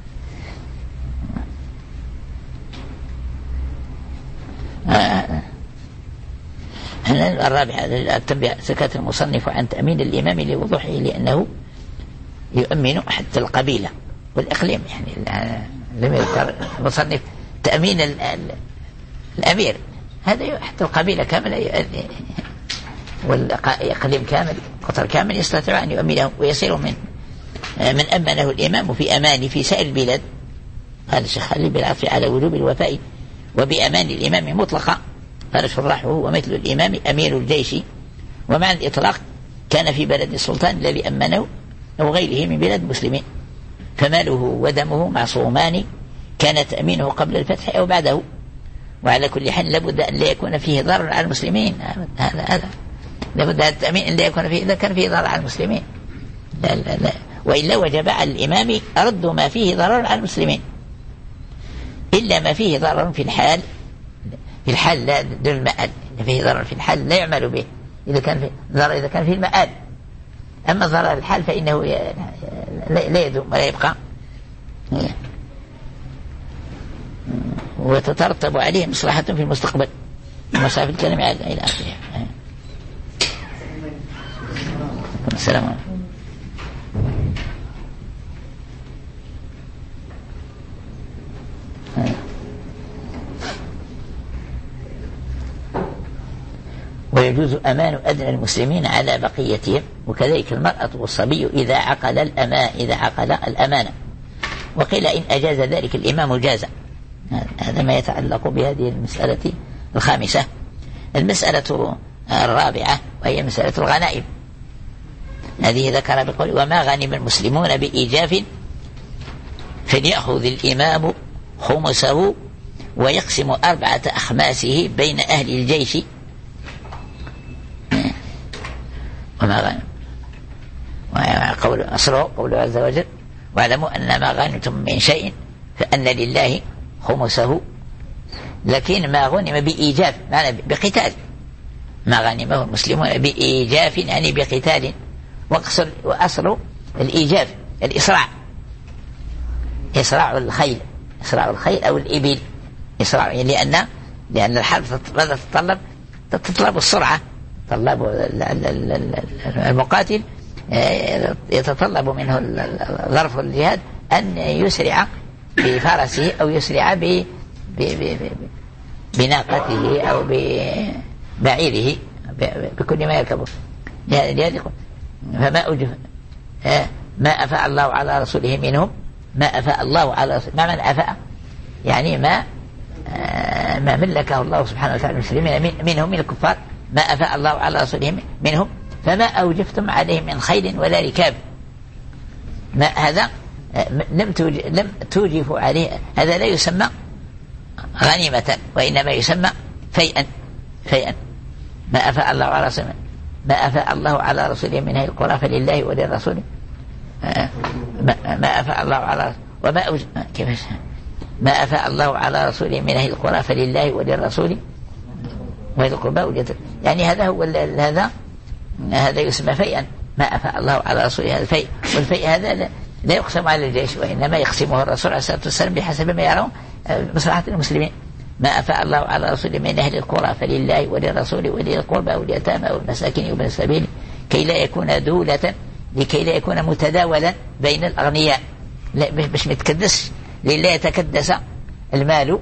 الرابعة التنبيه زكاة المصنف عن تأمين الإمام لوضوحه، لأنه يؤمن حتى القبيلة والإقليم، يعني لم يذكر المصنف تأمين الأمير، هذا حتى القبيلة كاملة والإقليم كامل، قطر كامل يستطيع أن يؤمنه ويصير من من أمنه الإمام في أمان في سائر البلاد. قال الشيخ خليل بالعطف على وجوب الوفاء وبأمان الإمام مطلقا. قال شرحه ومثل الإمام أمير الجيش، ومع الإطلاق كان في بلد السلطان الذي أمنه أو غيره من بلاد المسلمين، فماله ودمه معصومان، كان تأمينه قبل الفتح أو بعده. وعلى كل حال لابد أن لا يكون فيه ضرر على المسلمين، هذا هذا لابد أن التأمين أن لا يكون فيه، إذا كان فيه ضرر على المسلمين لا لا لا، وإلا وجب على الإمام رد ما فيه ضرر على المسلمين، إلا ما فيه ضرر في الحال، في الحال لا دون المآل، إذا فيه ضرر في الحال لا يعمل به، إذا كان فيه ضرر إذا كان فيه المآل. أما ضرر الحال فإنه لا يدوم ولا يبقى، وتترتب عليه مصلحة في المستقبل، مسافة الكلام إلى آخره. السلام عليكم. ويجوز أمان أدنى المسلمين على بقيتهم، وكذلك المرأة والصبي إذا عقل الأمان إذا عقل الأمانة. وقيل إن أجاز ذلك الإمام جاز. هذا ما يتعلق بهذه المسألة الخامسة. المسألة الرابعة وهي مسألة الغنائم، هذه ذكر بقول وما غنم المسلمون بإيجاف فليأخذ الإمام خمسه ويقسم أربعة أخماسه بين أهل الجيش. وما غنم وقول أصله قوله عز وجل واعلموا أن ما غنمتم من شيء فأن لله خمسه، لكن ما غنم بإيجاف معنى بقتال، ما غنمه المسلمون بإيجاف يعني بقتال، وأصل الإيجاف الإسراع، إسراع الخيل، إسراع الخيل أو الإبل، إسراع لأن لأن الحرب تتطلب تتطلب السرعة، طلب المقاتل يتطلب منه ظرف الجهاد أن يسرع بفرسه أو يسرع بناقته أو ببعيره بكل ما يركبه. فما أجف ما أفاء الله على رسوله منهم، ما أفاء الله على رسوله، ما من أفاء يعني ما ما ملكه الله سبحانه وتعالى المسلمين منهم من الكفار، ما أفاء الله على رسوله منهم، فما أوجفتم عليه من خيل ولا ركاب، ما هذا لم لم توجفوا عليه، هذا لا يسمى غنيمة وإنما يسمى فيئا فيئا. ما أفاء الله على رسوله ما أفاء الله على رسوله من هذه القرى فلله وللرسول، ما أفاء الله على وما أوج... كيف ما أفاء الله على رسوله من هذه القرى فلله وللرسول وذي القربى واليتامى، يعني هذا هو هذا هذا يسمى فيئا. ما أفاء الله على رسوله هذا فيء، والفيء هذا لا, لا يقسم على الجيش، وإنما يقسمه الرسول عليه الصلاة والسلام بحسب ما يرون مصلحة المسلمين. ما أفاء الله على رسوله من أهل القرى فلله وللرسول ولذي القربى واليتامى والمساكين وابن السبيل كي لا يكون دولة، لكي لا يكون متداولا بين الأغنياء، لا مش متكدس، لله يتكدس المال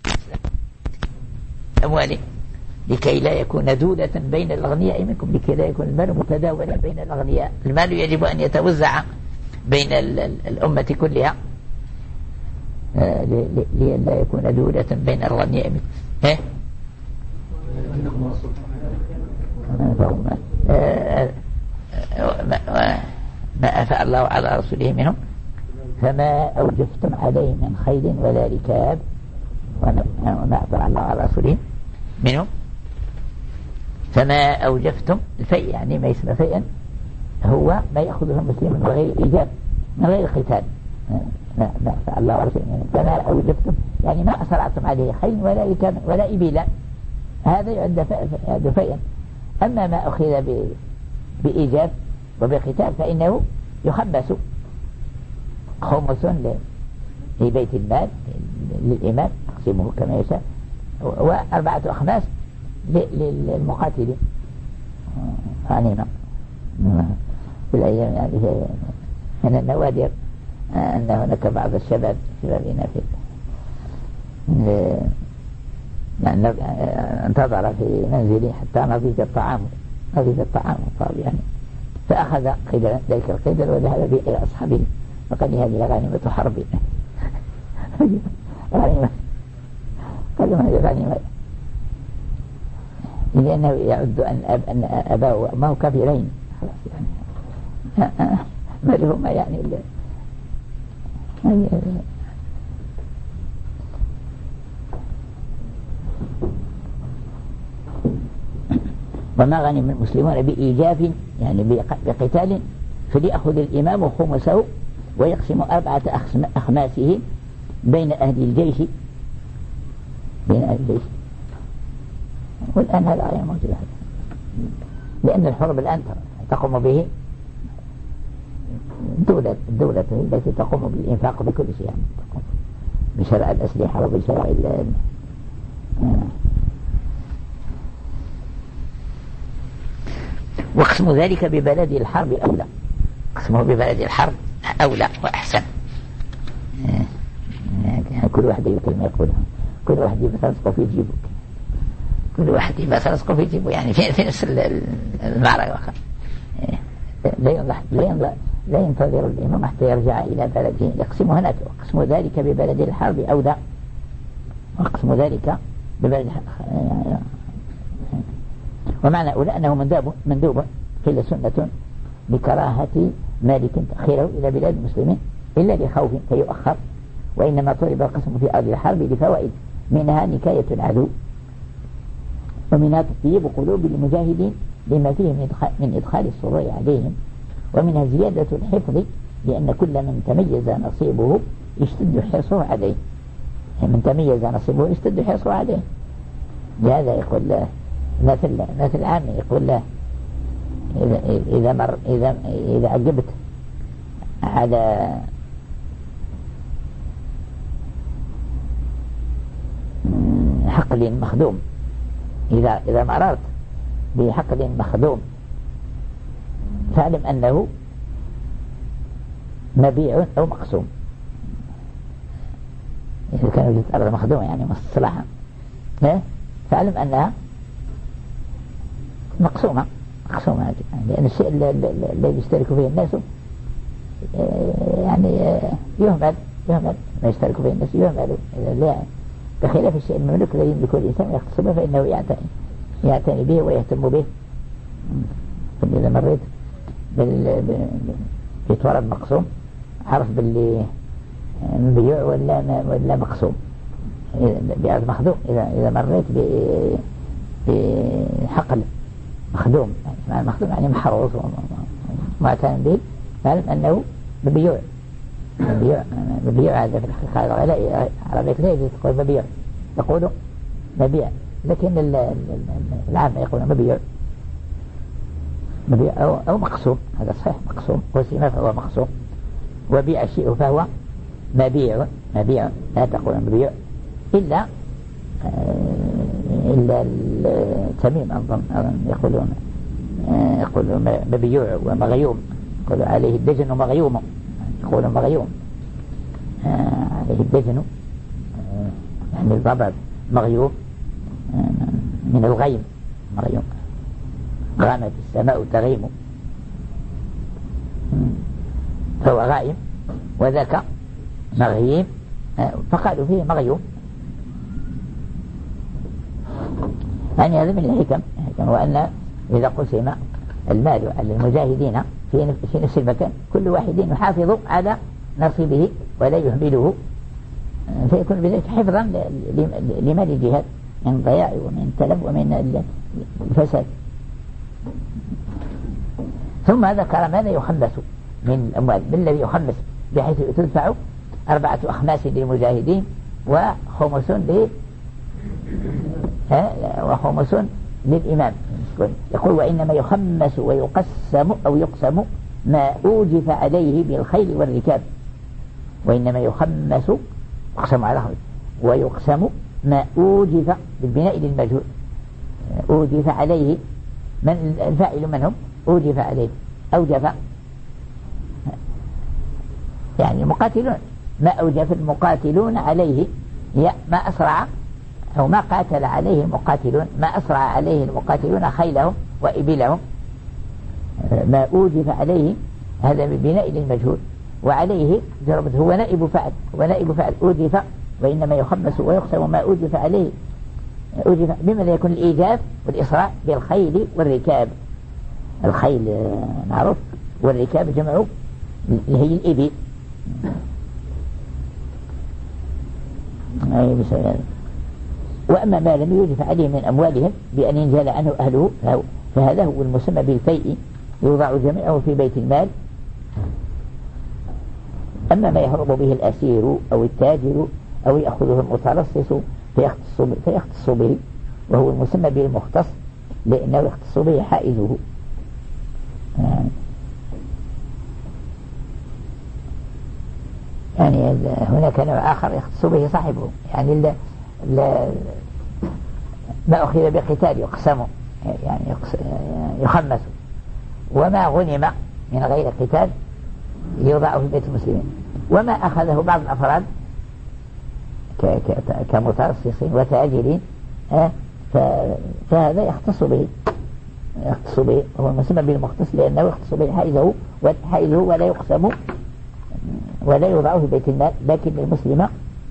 أموالي، لكي لا يكون دولة بين الأغنياء منكم، لكي لا يكون المال متداولا بين الأغنياء. المال يجب أن يتوزع بين ال ال الأمة كلها لئلا يكون دولة بين الغنيم إيه ما أفاء الله على رسوله منهم فما أوجفتم عليه من خيل ولا ركاب وما أفاء الله على رسوله منهم فما أوجفتم الفيء يعني ما يسمى فيئا هو ما يأخذه المسلم من غير إيجاب من غير قتال ما أفاء الله على رسوله منهم فما أوجفتم يعني ما أسرعتم عليه خيل ولا ركاب ولا إبلا هذا يعد فيئا. أما ما أخذ بإيجاب وبقتال فإنه يخمس خمس لبيت المال للإمام يقسمه كما يشاء وأربعة أخماس للمقاتلين غنيمة. في الأيام هذه من النوادر أن هناك بعض الشباب شبابنا في يعني انتظر في منزله حتى نضج الطعام نضج الطعام طاب يعني فأخذ قدر ذلك القدر وذهب به إلى أصحابه وقال هذه غنيمة حرب غنيمة قالوا هذه غنيمة لأنه يعد أن, أب أن أباه وأمه كبيرين خلاص يعني ما لهما يعني وما غنم المسلمون بإيجاف يعني بقتال فليأخذ الإمام خمسه ويقسم أربعة أخماسه بين أهل الجيش بين أهل الجيش. والآن هذا غير موجود لأن الحرب الآن تقوم به الدولة الدولة التي تقوم بالإنفاق بكل شيء يعني تقوم بشراء الأسلحة وبشراء وقسم ذلك ببلد الحرب أولى قسمه ببلد الحرب أولى وأحسن. يعني كل واحد يكلم يقولها كل واحد يبثرسقه في جيبه كل واحد يبثرسقه في جيبه يعني في, في نفس المعركة لا ينظر لا ينظر لا ينتظر الإمام حتى يرجع إلى بلده يقسم هناك وقسم ذلك ببلد الحرب أولى وقسم ذلك ببلد ومعنى أولى أنه مندوب مندوب قيل سنة بكراهة مالك تأخيره إلى بلاد المسلمين إلا لخوف فيؤخر وإنما طلب القسم في أرض الحرب لفوائد منها نكاية العدو ومنها تطيب قلوب المجاهدين لما فيه من إدخال السرور عليهم ومنها زيادة الحفظ لأن كل من تميز نصيبه يشتد حرصه عليه من تميز نصيبه يشتد حرصه عليه. لهذا يقول له مثل مثل عام يقول له إذا إذا مر إذا إذا عجبت على حقل مخدوم إذا إذا مررت بحقل مخدوم فاعلم أنه مبيع أو مقسوم. إذا كان وجدت أرض مخدومة يعني مصلحة فاعلم أنها مقسومة مقسومة يعني لأن الشيء الذي يشترك فيه الناس يعني يهمل يهمل ما يشترك فيه الناس يهمل لا بخلاف الشيء المملوك الذي يملكه الإنسان ويختصبه فإنه يعتني يعتني به ويهتم به. إذا مريت بتورد مقسوم عرف باللي مبيع ولا ولا مقسوم بأرض مخدوم. إذا إذا مريت بحقل مخدوم يعني مخدوم يعني محروس ومعتنى به فعلم أنه مبيع مبيع مبيع هذا في الحقيقة لا عربية لا تقول مبيع يقولوا مبيع لكن العامة يقولون مبيع مبيع أو, أو مقسوم هذا صحيح مقسوم وسيما فهو مقسوم وبيع الشيء فهو مبيع مبيع لا تقول مبيع إلا إلا التميم أظن يقولون يقولون مبيع ومغيوم يقولون عليه الدجن ومغيوم يقولون مغيوم عليه الدجن يعني الضباب مغيوم من الغيم مغيوم غامت السماء تغيم فهو غائم، وذاك مغيب، فقالوا فيه مغيوم. يعني هذا من الحكم، وأن إذا قسم المال على المجاهدين في نفس المكان كل واحد يحافظ على نصيبه ولا يهمله، فيكون بذلك حفظا لمال الجهاد من ضياع ومن تلف ومن الفساد. ثم ذكر ماذا يخمس من الأموال، بالذي يخمس بحيث تدفع أربعة أخماس للمجاهدين وخمس ل وخمس للإمام. يقول وإنما يخمس ويقسم أو يقسم ما أوجف عليه بالخيل والركاب، وإنما يخمس يقسم على خيل ويقسم ما أوجف بالبناء للمجهول، أوجف عليه، من الفاعل من هم؟ أوجف عليه، أوجف يعني المقاتلون، ما أوجف المقاتلون عليه ما أسرع أو ما قاتل عليه المقاتلون، ما أسرع عليه المقاتلون خيلهم وإبلهم، ما أوجف عليه هذا بالبناء للمجهول، وعليه ضربته هو نائب فعل، ونائب فعل أوجف، وإنما يخمس ويقسم ما أوجف عليه، أوجف بما لا يكون الإيجاف والإسراع بالخيل والركاب. الخيل معروف، والركاب جمعه اللي هي الإبل. وأما ما لم يوجف عليه من أموالهم بأن ينزل عنه أهله فهذا هو المسمى بالفيء، يوضع جميعه في بيت المال. أما ما يهرب به الأسير أو التاجر أو يأخذه المترصص فيختص, فيختص به، وهو المسمى بالمختص لأنه يختص به حائزه. يعني هناك نوع آخر يختص به صاحبه، يعني ال ال ما أخذ بقتال يقسم، يعني يخمس، وما غنم من غير قتال يوضع في بيت المسلمين، وما أخذه بعض الأفراد كمترصصين وتاجرين فهذا يختص به، يختص به، هو المسمى بالمختص لأنه يختص به حائزه وحائزه ولا يقسم ولا يوضع في بيت المال. لكن المسلم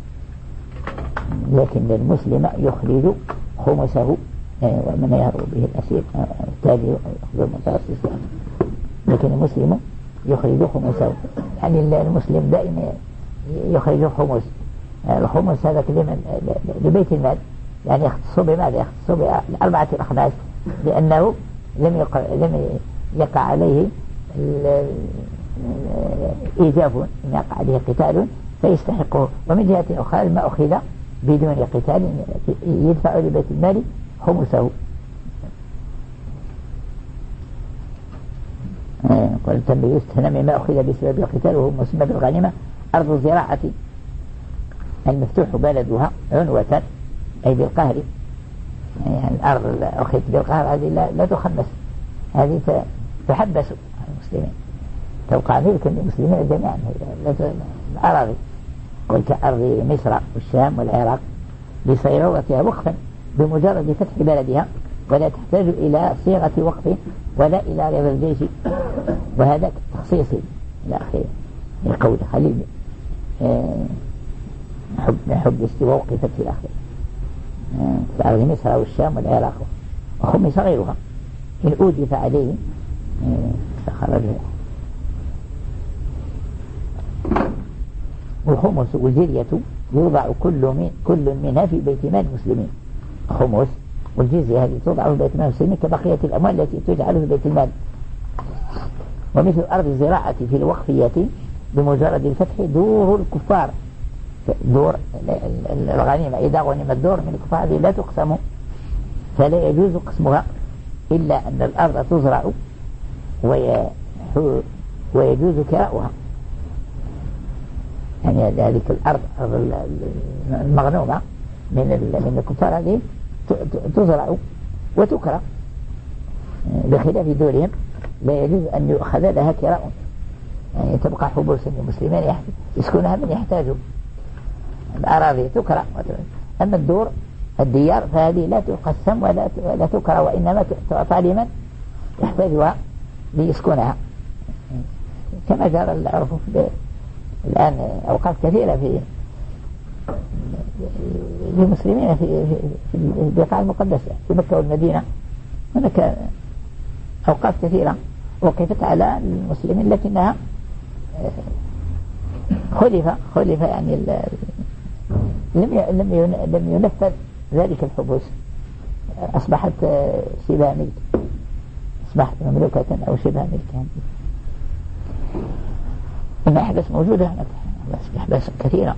لكن المسلم يخرج خمسه، ومن يهرب به الأسير التاجر يخرج المترصص، لكن المسلم يخرج خمسه، يعني المسلم دائما يخرج خمس. الخمس هذا كلمة لبيت المال، يعني يختص بماذا؟ يختص بأربعة الأخماس، لأنه لم يقع, لم يقع عليه إيجاف، لم يقع عليه قتال فيستحقه. ومن جهة أخرى ما أخذ بدون قتال يدفع لبيت المال خمسه. قال تنبيه يستهنم ما أخذ بسبب القتال وهو مسمى بالغنيمة. أرض الزراعة المفتوح بلدها عنوة أي بالقهر، يعني الأرض أخذت بالقهر هذه لا, لا تخمس، هذه تحبس المسلمين، تبقى ملكا للمسلمين جميعا الأراضي. قل كأرض مصر والشام والعراق لصيرورتها وقفا بمجرد فتح بلدها، ولا تحتاج إلى صيغة وقف ولا إلى رضا الجيش، وهذا تخصيصي إلى آخره. يقول خليل حب حب استواء وقفت في الآخر كأرض مصر والشام والعراق وخمس غيرها إن أوجف عليه فخرج. والخمس والجزية يوضع كل من كل منها في بيت مال المسلمين. خمس والجزية هذه توضع في بيت مال المسلمين كبقية الأموال التي تجعل في بيت المال. ومثل أرض الزراعة في الوقفية بمجرد الفتح دور الكفار، دور الغنيمة إذا غنم الدور من الكفار هذه لا تقسم، فلا يجوز قسمها إلا أن الأرض تزرع ويجوز كراؤها. يعني هذه الأرض المغنومة من من الكفار هذه تزرع وتكرى، بخلاف دورهم لا يجوز أن يؤخذ لها كراء، يعني تبقى حبوس المسلمين يسكنها من يحتاجوا. الأراضي تكرى، أما الدور الديار فهذه لا تقسم ولا ولا تكرى، وإنما تعطى لمن يحتاجها ليسكنها. كما جرى العرف الآن أوقات كثيرة في للمسلمين في في البقاع المقدسة في مكة والمدينة. هناك أوقات كثيرة وقفت على المسلمين لكنها خلف خلف يعني لم لم لم ينفذ ذلك الحبوس. أصبحت شبه ملك، أصبحت مملوكة أو شبه ملك. الأحداث موجودة هناك، أحداث كثيرة،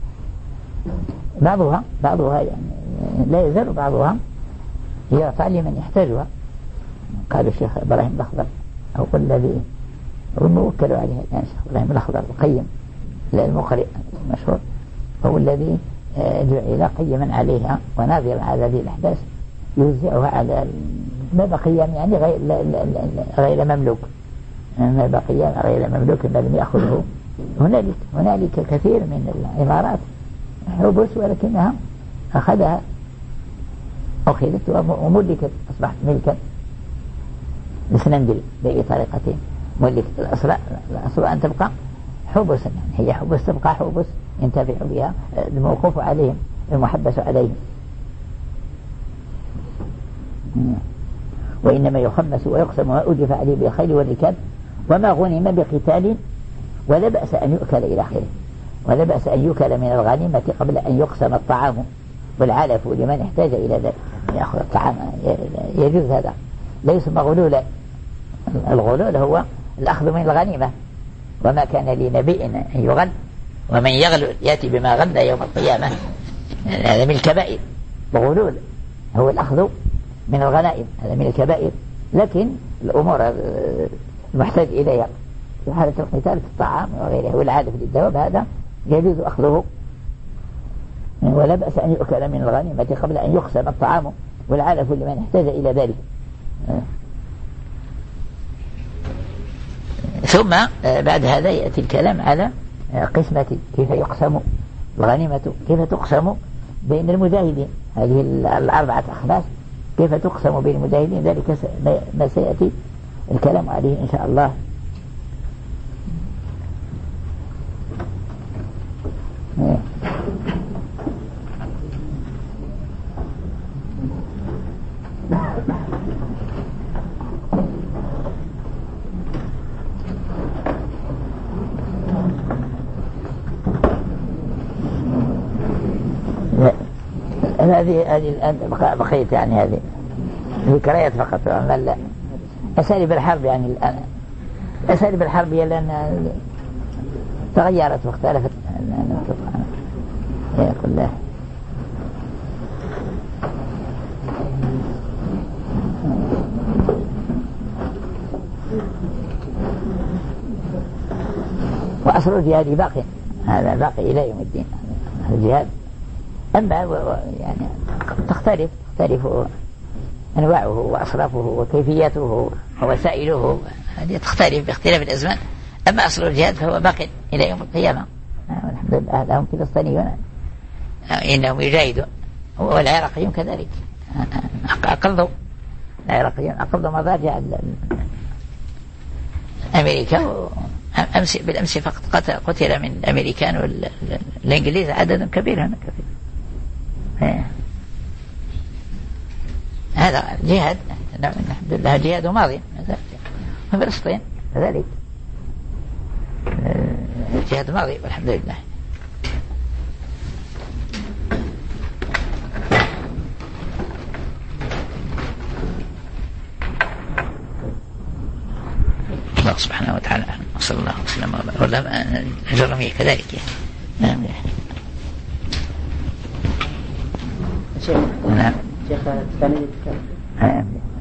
بعضها بعضها يعني لا يزال بعضها يرفع لمن يحتاجها. قال الشيخ إبراهيم الأخضر أو الذي الموكل عليه الآن الشيخ إبراهيم الأخضر القيم المقرئ المشهور، هو الذي جعل قيما عليها وناظرا على هذه الأحداث يوزعها على ما بقي يعني غير, غير مملوك، ما بقي غير مملوك ما لم يأخذه. هنالك هنالك كثير من العمارات حبس ولكنها أخذها أخذت وملكت، أصبحت ملكا لسنندل بأي طريقتين ملكت. الأصل الأصل أن تبقى حبسا، يعني هي حبس تبقى حبس ينتفع بها الموقوف عليهم المحبس عليهم، وإنما يخمس ويقسم ما أجف عليه بالخيل والركاب وما غنم بقتال ولا بأس أن يؤكل إلى آخره، ولا بأس أن يؤكل من الغنيمة قبل أن يقسم الطعام والعلف لمن احتاج إلى ذلك يأخذ الطعام، يجوز هذا، لا يسمى غلولا. الغلول هو الأخذ من الغنيمة، وما كان لنبي أن يغل ومن يغلل يأتي بما غل يوم القيامة، هذا من الكبائر. الغلول هو الأخذ من الغنائم، هذا من الكبائر. لكن الأمور المحتاج إليها في حالة القتال كالطعام وغيره والعادة للدواب هذا يجوز أخذه، ولا بأس أن يؤكل من الغنيمة قبل أن يقسم الطعام والعلف لمن احتاج إلى ذلك. ثم بعد هذا يأتي الكلام على قسمة كيف يقسم الغنيمة، كيف تقسم بين المجاهدين، هذه الأربعة أخماس كيف تقسم بين المجاهدين، ذلك ما سيأتي الكلام عليه إن شاء الله. هذه هذه الآن بقيت يعني هذه ذكريات فقط. أما أساليب الحرب يعني الآن أساليب الحرب هي لأن تغيرت واختلفت هي كلها. وأصل الجهاد باقي، هذا باقي إلى يوم الدين الجهاد. أما يعني تختلف تختلف أنواعه وأصرافه وكيفيته ووسائله، هذه تختلف باختلاف الأزمان. أما أصل الجهاد فهو باق إلى يوم القيامة، الحمد لله. لهم فلسطينيون إنهم يجاهدون، والعراقيون كذلك أقلوا، العراقيون أقلوا مضاجع أمريكا. أمس بالأمس فقط قتل من الأمريكان والإنجليز عدد كبير هنا كثير. هذا جهاد، الحمد لله جهاد ماضي. فلسطين كذلك جهاد ماضي والحمد لله. الله سبحانه وتعالى صلى الله عليه وسلم ولا الجرمية كذلك يعني. شيخ نعم شيخ ثاني